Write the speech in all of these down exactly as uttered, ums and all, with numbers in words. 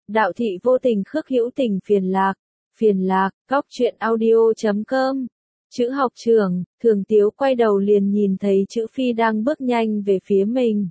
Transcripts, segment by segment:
Đạo thị vô tình khước hữu tình phiền lạc, phiền lạc, góc truyện audio chấm com. Chữ học trường, Thường Tiếu quay đầu liền nhìn thấy chữ Phi đang bước nhanh về phía mình.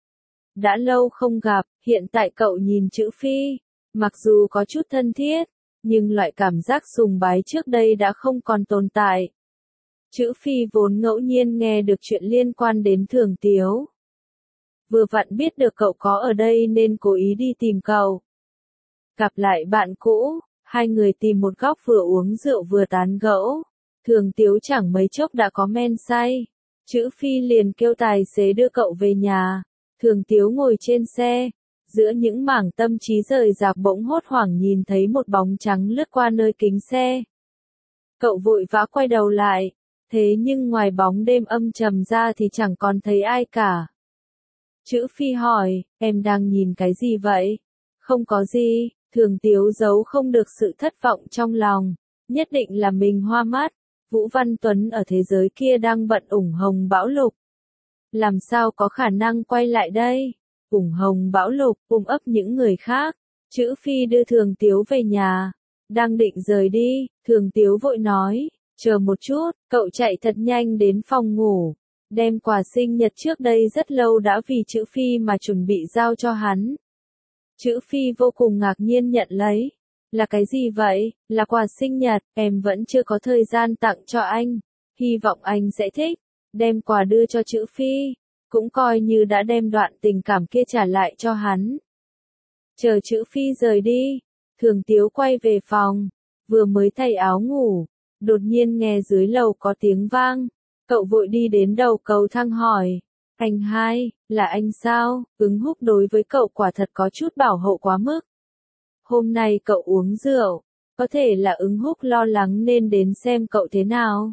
Đã lâu không gặp, hiện tại cậu nhìn chữ Phi, mặc dù có chút thân thiết, nhưng loại cảm giác sùng bái trước đây đã không còn tồn tại. Chữ Phi vốn ngẫu nhiên nghe được chuyện liên quan đến Thường Tiếu. Vừa vặn biết được cậu có ở đây nên cố ý đi tìm cậu. Gặp lại bạn cũ, hai người tìm một góc vừa uống rượu vừa tán gẫu. Thường Tiếu chẳng mấy chốc đã có men say. Chữ Phi liền kêu tài xế đưa cậu về nhà. Thường Tiếu ngồi trên xe. Giữa những mảng tâm trí rời rạc bỗng hốt hoảng nhìn thấy một bóng trắng lướt qua nơi kính xe. Cậu vội vã quay đầu lại. Thế nhưng ngoài bóng đêm âm trầm ra thì chẳng còn thấy ai cả. Chữ Phi hỏi, em đang nhìn cái gì vậy? Không có gì, Thường Tiếu giấu không được sự thất vọng trong lòng. Nhất định là mình hoa mắt. Vũ Văn Tuấn ở thế giới kia đang bận ủng hồng bão lục. Làm sao có khả năng quay lại đây? Ủng hồng bão lục, ôm ấp những người khác. Chữ Phi đưa Thường Tiếu về nhà. Đang định rời đi, Thường Tiếu vội nói, chờ một chút, cậu chạy thật nhanh đến phòng ngủ. Đem quà sinh nhật trước đây rất lâu đã vì chữ Phi mà chuẩn bị giao cho hắn. Chữ Phi vô cùng ngạc nhiên nhận lấy. Là cái gì vậy? Là quà sinh nhật, em vẫn chưa có thời gian tặng cho anh. Hy vọng anh sẽ thích. Đem quà đưa cho chữ Phi. Cũng coi như đã đem đoạn tình cảm kia trả lại cho hắn. Chờ chữ Phi rời đi. Thường Tiếu quay về phòng. Vừa mới thay áo ngủ. Đột nhiên nghe dưới lầu có tiếng vang. Cậu vội đi đến đầu cầu thang hỏi. Anh hai, là anh sao? Ứng Húc đối với cậu quả thật có chút bảo hộ quá mức. Hôm nay cậu uống rượu, có thể là Ứng Húc lo lắng nên đến xem cậu thế nào.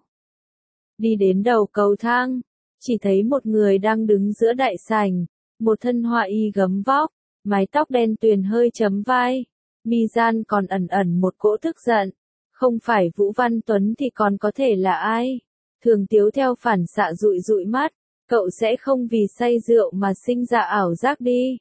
Đi đến đầu cầu thang, chỉ thấy một người đang đứng giữa đại sảnh, một thân hoa y gấm vóc, mái tóc đen tuyền hơi chấm vai, mi gian còn ẩn ẩn một cỗ tức giận. Không phải Vũ Văn Tuấn thì còn có thể là ai? Thường Tiếu theo phản xạ dụi dụi mắt, cậu sẽ không vì say rượu mà sinh ra ảo giác đi.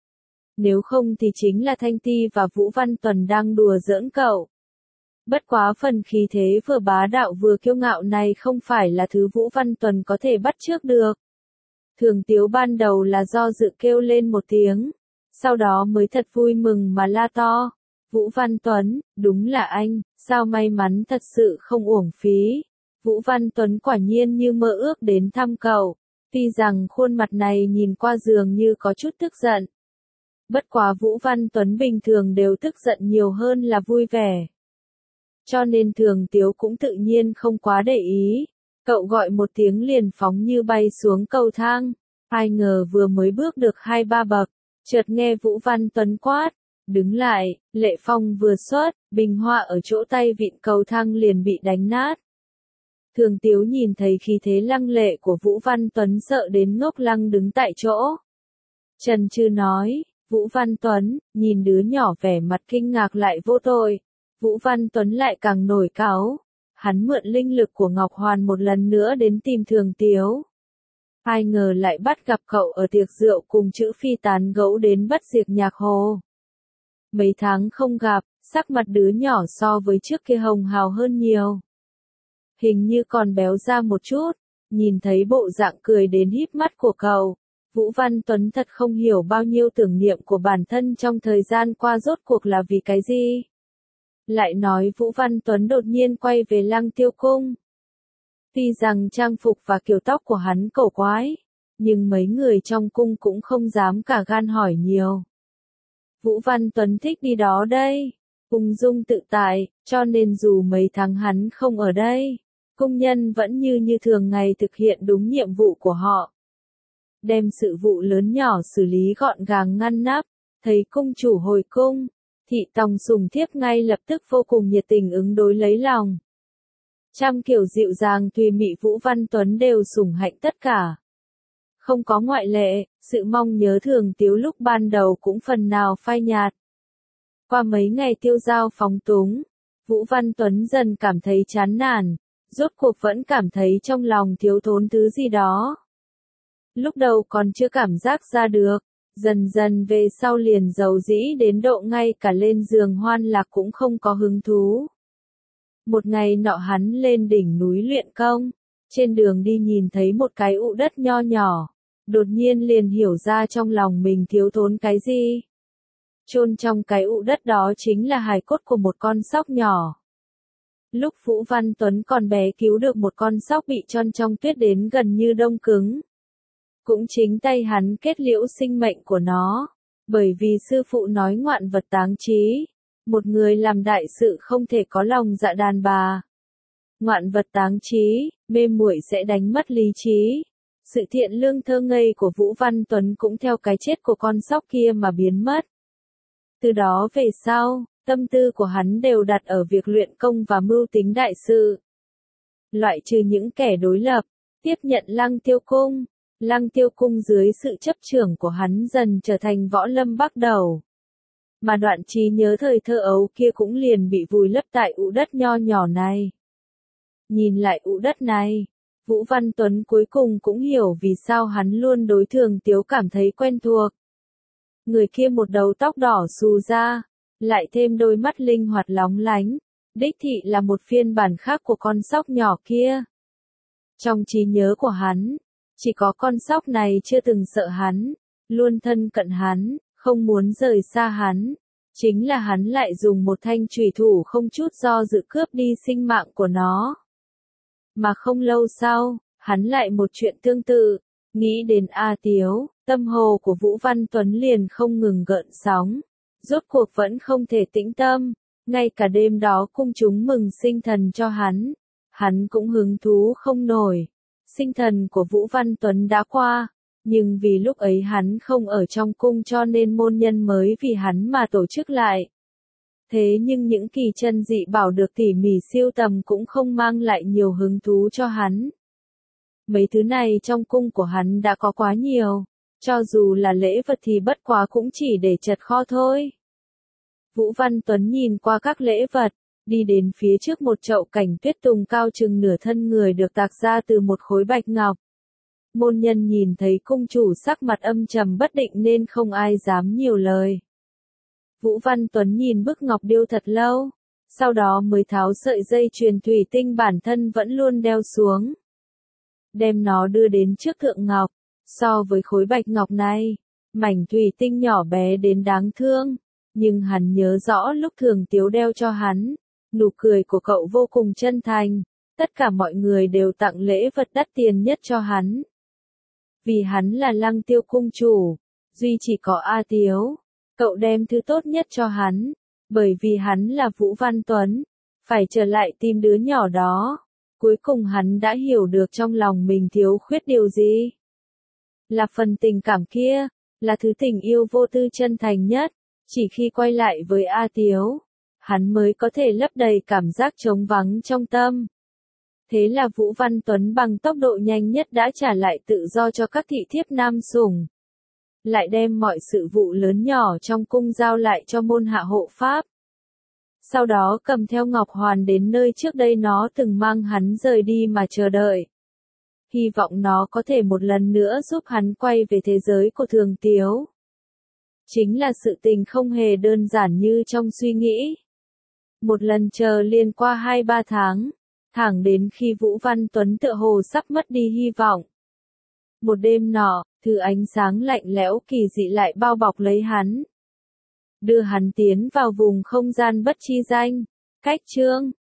Nếu không thì chính là Thanh Ti và Vũ Văn Tuấn đang đùa giỡn cậu. Bất quá phần khí thế vừa bá đạo vừa kiêu ngạo này không phải là thứ Vũ Văn Tuấn có thể bắt chước được. Thường Tiếu ban đầu là do dự kêu lên một tiếng, sau đó mới thật vui mừng mà la to. Vũ Văn Tuấn, đúng là anh, sao may mắn thật sự không uổng phí. Vũ Văn Tuấn quả nhiên như mơ ước đến thăm cậu, tuy rằng khuôn mặt này nhìn qua dường như có chút tức giận. Bất quá Vũ Văn Tuấn bình thường đều tức giận nhiều hơn là vui vẻ. Cho nên Thường Tiếu cũng tự nhiên không quá để ý. Cậu gọi một tiếng liền phóng như bay xuống cầu thang. Ai ngờ vừa mới bước được hai ba bậc, chợt nghe Vũ Văn Tuấn quát. Đứng lại, Lệ Phong vừa xuất, bình hoa ở chỗ tay vịn cầu thang liền bị đánh nát. Thường Tiếu nhìn thấy khí thế lăng lệ của Vũ Văn Tuấn sợ đến ngốc lăng đứng tại chỗ. Trần Trư nói, Vũ Văn Tuấn, nhìn đứa nhỏ vẻ mặt kinh ngạc lại vô tội. Vũ Văn Tuấn lại càng nổi cáu. Hắn mượn linh lực của Ngọc Hoàn một lần nữa đến tìm Thường Tiếu. Ai ngờ lại bắt gặp cậu ở tiệc rượu cùng chữ Phi tán gẫu đến bất diệt nhạc hồ. Mấy tháng không gặp, sắc mặt đứa nhỏ so với trước kia hồng hào hơn nhiều. Hình như còn béo ra một chút, nhìn thấy bộ dạng cười đến híp mắt của cậu. Vũ Văn Tuấn thật không hiểu bao nhiêu tưởng niệm của bản thân trong thời gian qua rốt cuộc là vì cái gì. Lại nói Vũ Văn Tuấn đột nhiên quay về Lăng Tiêu Cung. Tuy rằng trang phục và kiểu tóc của hắn cổ quái, nhưng mấy người trong cung cũng không dám cả gan hỏi nhiều. Vũ Văn Tuấn thích đi đó đây, ung dung tự tại, cho nên dù mấy tháng hắn không ở đây, cung nhân vẫn như như thường ngày thực hiện đúng nhiệm vụ của họ. Đem sự vụ lớn nhỏ xử lý gọn gàng ngăn nắp, thấy cung chủ hồi cung, thị tòng sùng thiếp ngay lập tức vô cùng nhiệt tình ứng đối lấy lòng. Trăm kiểu dịu dàng tùy mị Vũ Văn Tuấn đều sủng hạnh tất cả. Không có ngoại lệ, sự mong nhớ Thường Tiếu lúc ban đầu cũng phần nào phai nhạt. Qua mấy ngày tiêu dao phóng túng, Vũ Văn Tuấn dần cảm thấy chán nản, rốt cuộc vẫn cảm thấy trong lòng thiếu thốn thứ gì đó. Lúc đầu còn chưa cảm giác ra được, Dần dần về sau liền giàu dĩ đến độ ngay cả lên giường hoan lạc cũng không có hứng thú. Một ngày nọ hắn lên đỉnh núi luyện công, trên đường đi nhìn thấy một cái ụ đất nho nhỏ, đột nhiên liền hiểu ra trong lòng mình thiếu thốn cái gì. Chôn trong cái ụ đất đó chính là hài cốt của một con sóc nhỏ. Lúc Vũ Văn Tuấn còn bé cứu được một con sóc bị chôn trong tuyết đến gần như đông cứng. Cũng chính tay hắn kết liễu sinh mệnh của nó, bởi vì sư phụ nói ngoạn vật táng trí, một người làm đại sự không thể có lòng dạ đàn bà. Ngoạn vật táng trí, mê muội sẽ đánh mất lý trí. Sự thiện lương thơ ngây của Vũ Văn Tuấn cũng theo cái chết của con sóc kia mà biến mất. Từ đó về sau, tâm tư của hắn đều đặt ở việc luyện công và mưu tính đại sự. Loại trừ những kẻ đối lập, tiếp nhận Lăng Tiêu Cung. Lăng Tiêu Cung dưới sự chấp trưởng của hắn dần trở thành võ lâm bắc đầu. Mà đoạn trí nhớ thời thơ ấu kia cũng liền bị vùi lấp tại ụ đất nho nhỏ này. Nhìn lại ụ đất này, Vũ Văn Tuấn cuối cùng cũng hiểu vì sao hắn luôn đối Thường Tiếu cảm thấy quen thuộc. Người kia một đầu tóc đỏ xù ra, lại thêm đôi mắt linh hoạt lóng lánh, đích thị là một phiên bản khác của con sóc nhỏ kia. Trong trí nhớ của hắn, chỉ có con sóc này chưa từng sợ hắn, luôn thân cận hắn, không muốn rời xa hắn. Chính là hắn lại dùng một thanh chùy thủ không chút do dự cướp đi sinh mạng của nó. Mà không lâu sau, hắn lại một chuyện tương tự, nghĩ đến A Tiếu, tâm hồ của Vũ Văn Tuấn liền không ngừng gợn sóng, rốt cuộc vẫn không thể tĩnh tâm, ngay cả đêm đó cung chúng mừng sinh thần cho hắn, hắn cũng hứng thú không nổi. Sinh thần của Vũ Văn Tuấn đã qua, nhưng vì lúc ấy hắn không ở trong cung cho nên môn nhân mới vì hắn mà tổ chức lại. Thế nhưng những kỳ chân dị bảo được tỉ mỉ siêu tầm cũng không mang lại nhiều hứng thú cho hắn. Mấy thứ này trong cung của hắn đã có quá nhiều, cho dù là lễ vật thì bất quá cũng chỉ để chật kho thôi. Vũ Văn Tuấn nhìn qua các lễ vật, đi đến phía trước một chậu cảnh tuyết tùng cao chừng nửa thân người được tạc ra từ một khối bạch ngọc. Môn nhân nhìn thấy cung chủ sắc mặt âm trầm bất định nên không ai dám nhiều lời. Vũ Văn Tuấn nhìn bức ngọc điêu thật lâu, sau đó mới tháo sợi dây chuyền thủy tinh bản thân vẫn luôn đeo xuống. Đem nó đưa đến trước thượng ngọc, so với khối bạch ngọc này, mảnh thủy tinh nhỏ bé đến đáng thương, nhưng hắn nhớ rõ lúc Thường Tiếu đeo cho hắn, nụ cười của cậu vô cùng chân thành, tất cả mọi người đều tặng lễ vật đắt tiền nhất cho hắn. Vì hắn là Lăng Tiêu cung chủ, duy chỉ có A Tiếu, cậu đem thứ tốt nhất cho hắn, bởi vì hắn là Vũ Văn Tuấn, phải trở lại tìm đứa nhỏ đó. Cuối cùng hắn đã hiểu được trong lòng mình thiếu khuyết điều gì. Là phần tình cảm kia, là thứ tình yêu vô tư chân thành nhất, chỉ khi quay lại với A Tiếu, hắn mới có thể lấp đầy cảm giác trống vắng trong tâm. Thế là Vũ Văn Tuấn bằng tốc độ nhanh nhất đã trả lại tự do cho các thị thiếp nam sủng. Lại đem mọi sự vụ lớn nhỏ trong cung giao lại cho môn hạ hộ pháp. Sau đó cầm theo Ngọc Hoàn đến nơi trước đây nó từng mang hắn rời đi mà chờ đợi. Hy vọng nó có thể một lần nữa giúp hắn quay về thế giới của Thường Tiếu. Chính là sự tình không hề đơn giản như trong suy nghĩ. Một lần chờ liền qua hai ba tháng, thẳng đến khi Vũ Văn Tuấn tựa hồ sắp mất đi hy vọng. Một đêm nọ, thứ ánh sáng lạnh lẽo kỳ dị lại bao bọc lấy hắn. Đưa hắn tiến vào vùng không gian bất chi danh, cách chương.